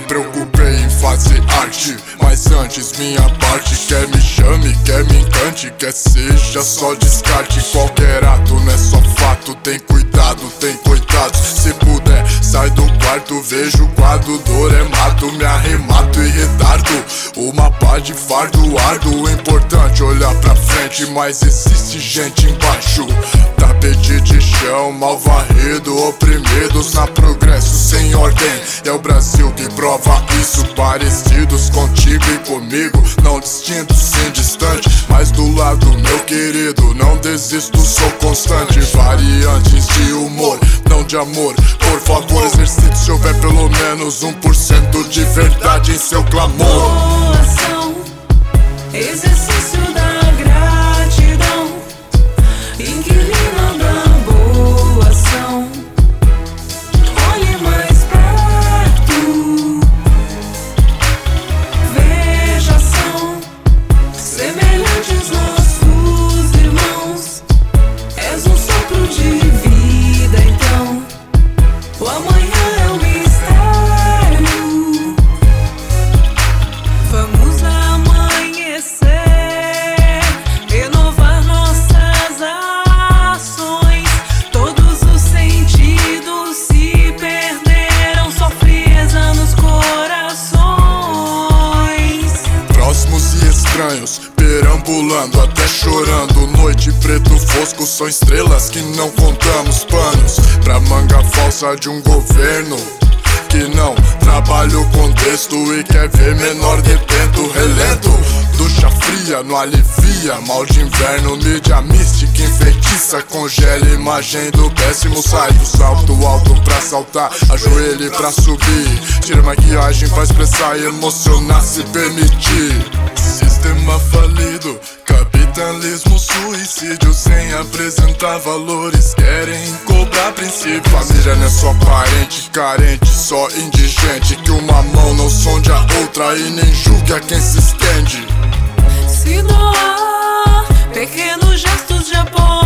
preocupei em fazer arte, mas antes minha parte. Quer me chame, quer me encante, quer seja só descarte. Qualquer ato não é só fato, tem cuidado, tem coitado. Se puder, sai do quarto, vejo o quadro, dor é mato. Me arremato e retardo, uma pá de fardo árduo. Importante olhar pra frente, mas existe gente embaixo. Tapete de chão, mal varrido, oprimidos na progresso sem ordem. É o Brasil que prova isso, parecidos contigo e comigo, não distintos, sim distante, mas do lado, meu querido, não desisto, sou constante. Variantes de humor, não de amor, por favor exercite se houver pelo menos 1% de verdade em seu clamor. Doação, exercício da gratidão, inquilino da boa ação. Olhe mais perto, veja ação, semelhantes nossos irmãos. És um sopro de vida, então o amanhã é um mistério. Vamos amanhecer, renovar nossas ações. Todos os sentidos se perderam, só frieza nos corações. Próximos e estranhos, perambulando até chorando. Noite, preto, fosco, são estrelas que não contamos panos pra manga falsa de um governo que não trabalha o contexto e quer ver menor dependo. Relento, ducha fria, não alivia mal de inverno. Mídia mística, enfeitiça, congela a imagem do péssimo. Sai do salto alto pra saltar, ajoelhe pra subir. Tira maquiagem pra expressar e emocionar, se permitir. Sistema falido, capitalismo, suicídio sem apresentar valores. Querem cobrar princípio. Família não é só parente, carente, só indigente. Que uma mão não sonde a outra e nem julgue a quem se estende. Se doar, pequenos gestos de apoio.